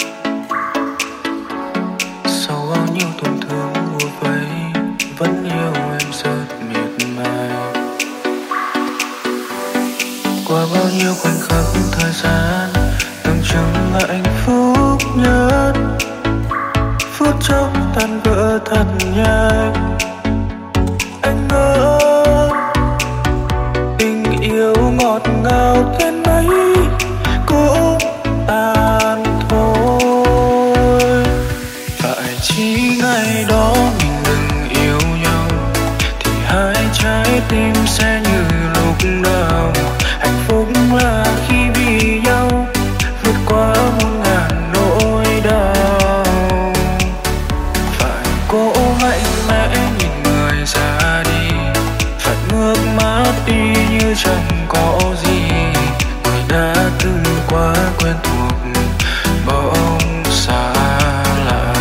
Sau bao nhiêu tổn thương bủa vây, vẫn yêu em rất miệt mài. Qua bao nhiêu khoảnh khắc thời gian, tưởng chừng là hạnh phúc nhất, phút chốc tan vỡ thật nhanh. Anh ngỡ yêu ngọt ngào đến mấy cũng tan thôi. Phải chỉ ngày đó mình đừng yêu nhau, thì hai trái tim sẽ như lúc nào. Hạnh phúc là khi vì nhau vượt qua muôn ngàn nỗi đau. Phải cố mạnh mẽ nhìn người ra đi, phải ngước mắt đi như chẳng có gì. Người đã từng quá quen thuộc bỗng xa lạ.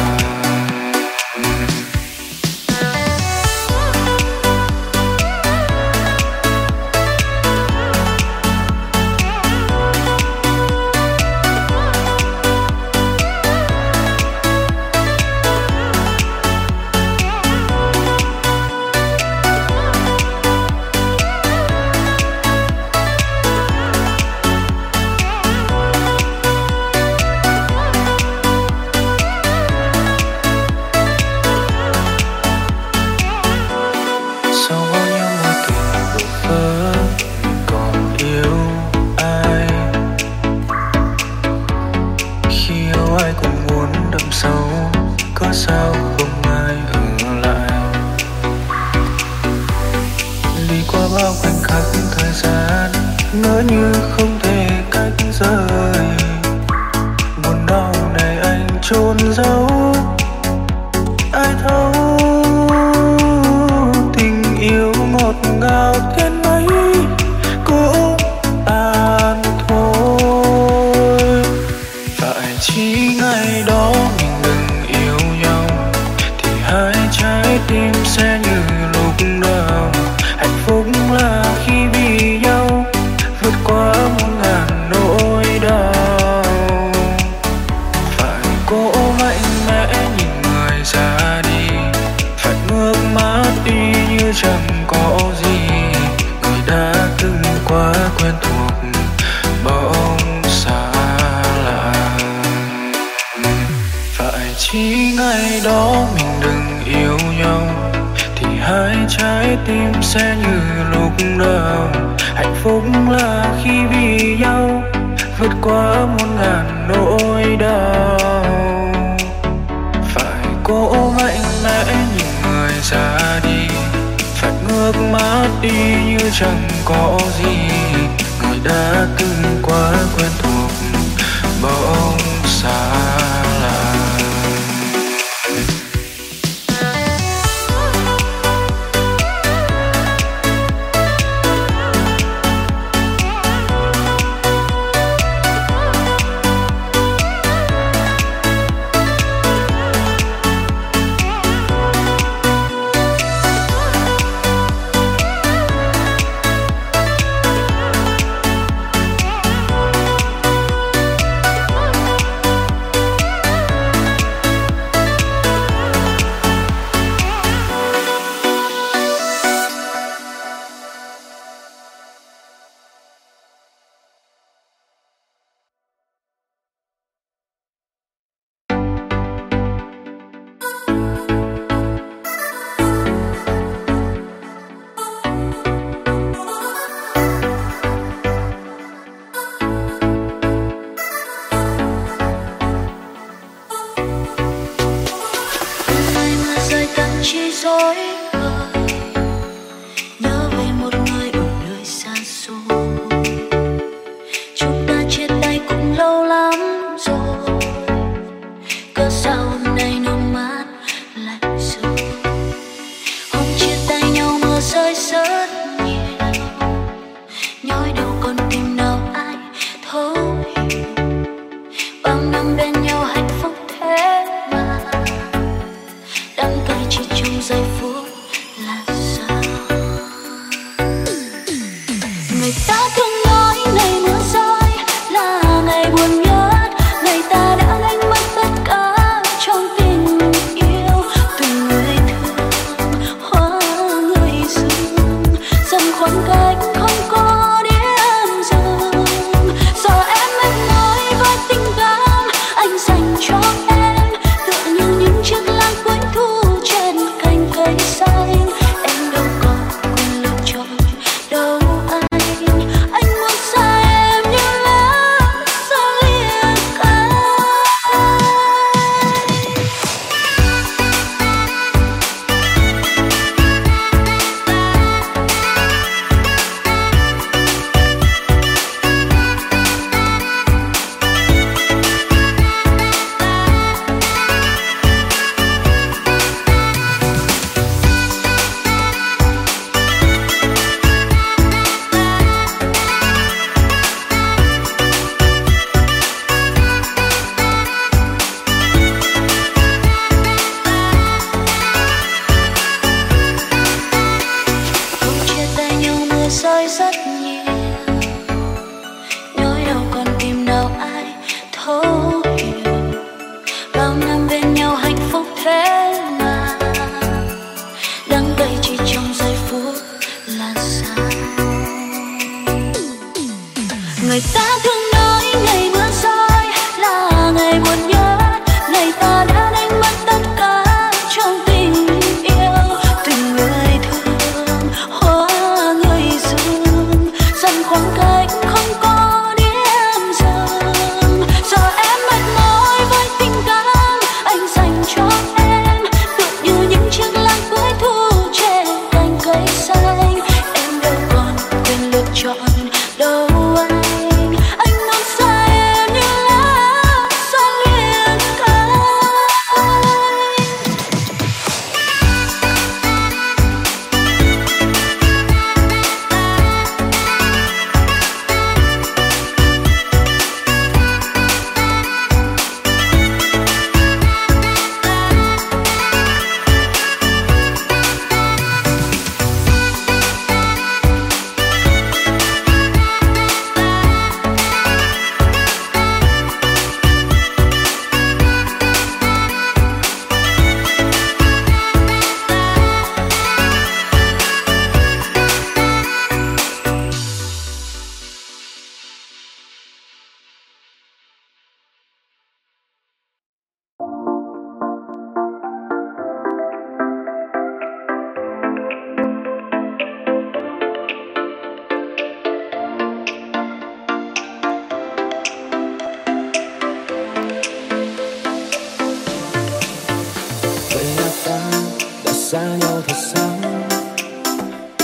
Sao không ai ở lại, đi qua bao khoảnh khắc thời gian, ngỡ như không thể cách rời. Buồn đau này anh chôn giấu, ai thấu tình yêu ngọt ngào đến mấy cũng tan thôi. Phải chỉ ngày đó mình đừng yêu nhau, thì hai trái tim sẽ như lúc nào. Hạnh phúc là khi vì nhau vượt qua muôn ngàn nỗi đau. Phải cố mạnh mẽ nhìn người ra đi, phải ngước mắt đi như chẳng có gì. Người đã từng quá quen thuộc bỗng xa lạ. Phải chỉ ngày đó mình đừng yêu nhau, thì hai trái tim sẽ như lúc nào. Hạnh phúc là khi vì nhau vượt qua muôn ngàn nỗi đau. Phải cố mạnh mẽ nhìn người ra đi, nước mắt đi như chẳng có gì. Người đã từng quá quen thuộc bỗng xa lạ.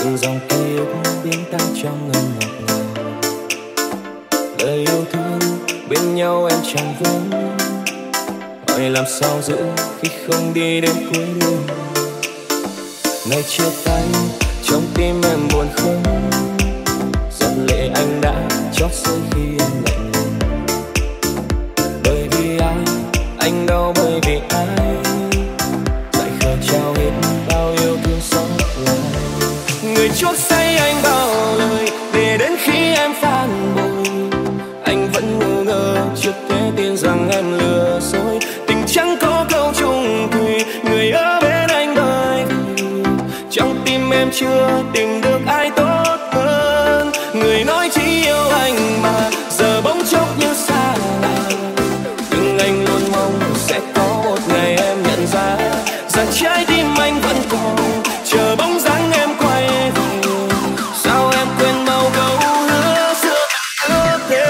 từng dòng ký ức biến tan trong ngân ngọt ngào. Lời yêu thương bên nhau em chẳng vững, hỏi làm sao giữ khi không đi đến cuối đường. Ngày chia tay trong tim em buồn không, giọt lệ anh đã chót rơi khi em lạnh lùng. Bởi vì ai, anh đau bởi vì ai, dại khờ trao hết bao yêu thương xót lại. Người chuốc say anh bao lời để đến khi em phản bội, anh vẫn ngu ngơ trước thế tin rằng em lừa dối. Tình chẳng có câu chung thủy, người ở bên anh bởi vì trong tim em chưa tìm được ai tốt hơn. Người nói chỉ yêu anh mà giờ bỗng chốc như xa lạ, nhưng anh luôn mong sẽ có một ngày em nhận ra rằng trái tim anh vẫn còn chờ bóng dáng em quay về. Sao em quên mau câu hứa xưa ước thề.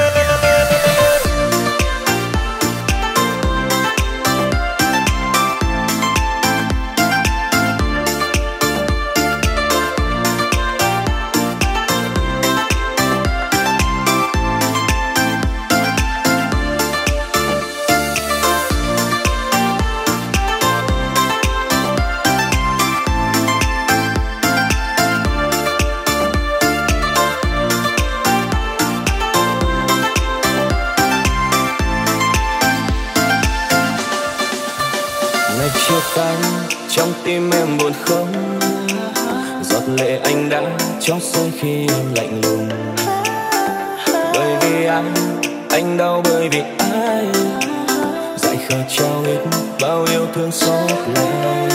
Ngày chia tay trong tim em buồn không, giọt lệ anh đã chót rơi khi em lạnh lùng. Bởi vì anh đau bởi vì ai, dại khờ trao hết bao yêu thương xót lại.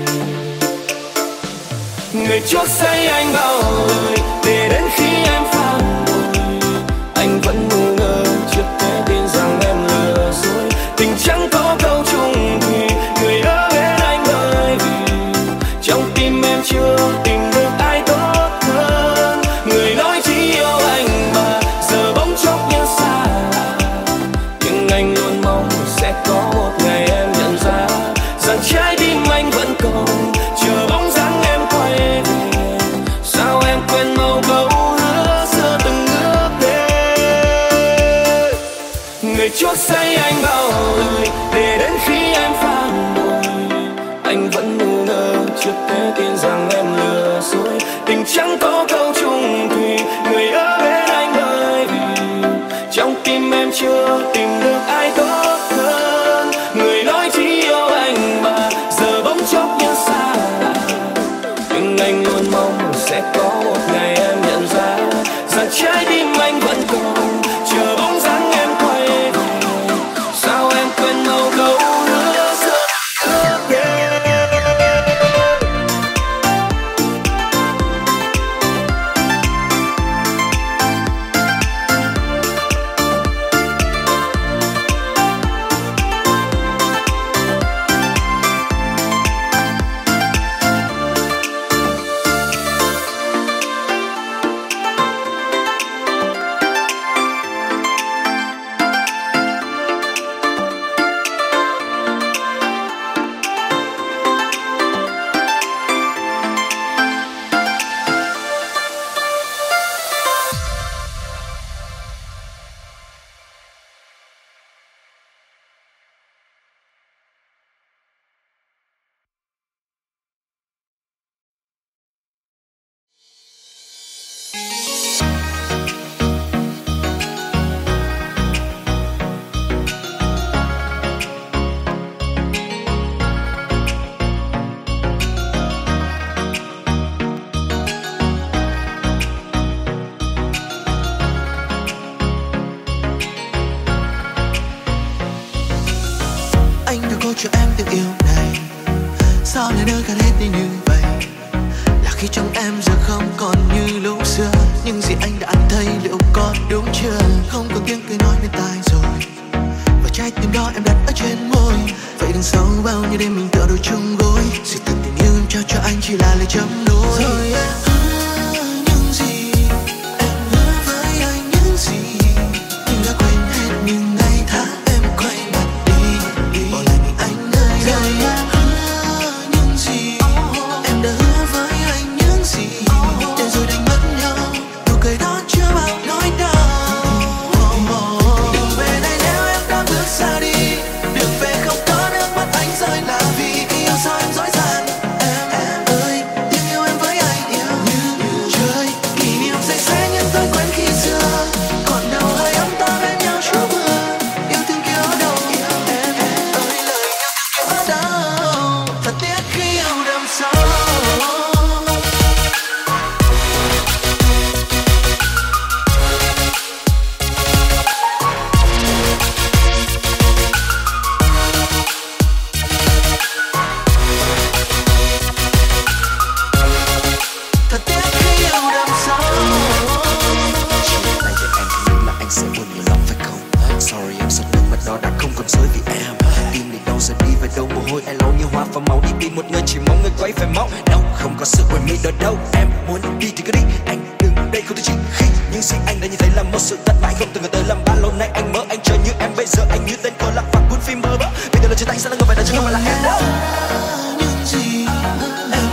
Người chuốc say anh bao lời để đến khi em phản bội, anh vẫn ngu ngơ trước thế tin rằng em lừa dối. Tình chẳng có câu chung thủy, người ở bên anh bởi vì trong tim em chưa tìm được ai tốt hơn. Người nói chỉ yêu anh mà giờ bỗng chốc như xa lạ, nhưng anh luôn mong sẽ có một ngày em nhận ra rằng trái tim anh vẫn còn chờ bóng dáng em quay về. Sao em quên mau câu hứa xưa từng ước thề. Người chuốc say anh bao lời để đến khi em phản bội, anh vẫn ngu ngơ trước thế tin rằng em lừa dối. Tình chẳng có câu chung thủy, người ở bên anh bởi vì trong tim em chưa tìm được ai tốt hơn. Người nói chỉ yêu anh mà giờ bỗng chốc như xa lạ, nhưng anh luôn mong sẽ có một ngày em nhận ra rằng trái tim anh vẫn còn chờ bóng dáng em quay về. Sao em quên mau câu hứa xưa ước thề. Anh đã có cho em tiếng yêu này, sao lại nơi cả hết đi như vậy? Là khi trong em giờ không còn như lúc xưa, nhưng gì anh đã ăn thấy liệu có đúng chưa? Không còn tiếng cười nói bên tai rồi, và trái tim đó em đặt ở trên môi. Vậy đằng sau bao nhiêu đêm mình tựa đôi chung gối, sự thật tình yêu em trao cho anh chỉ là lời chấm nối. Rồi em hứa những gì, em hứa với anh những gì, nhưng đã quên hết những ngày tháng em quay mặt đi, bỏ lại mình anh ơi. Rồi em hứa những gì, em đã hứa với anh những gì, chơi quay phải mau đâu, không có sự quên mình đợi đâu. Em muốn đi thì cứ đi, anh đừng đây không thể chỉ khi những gì anh đã nhìn thấy là một sự thất bại không từng ngờ tới. Làm bao lâu nay anh mơ anh chờ như em, bây giờ anh như tên cô lạc và cuốn phim mơ bỡ. Bây giờ là chia tay sẽ là người phải đợi chứ không phải là em đâu. Những gì em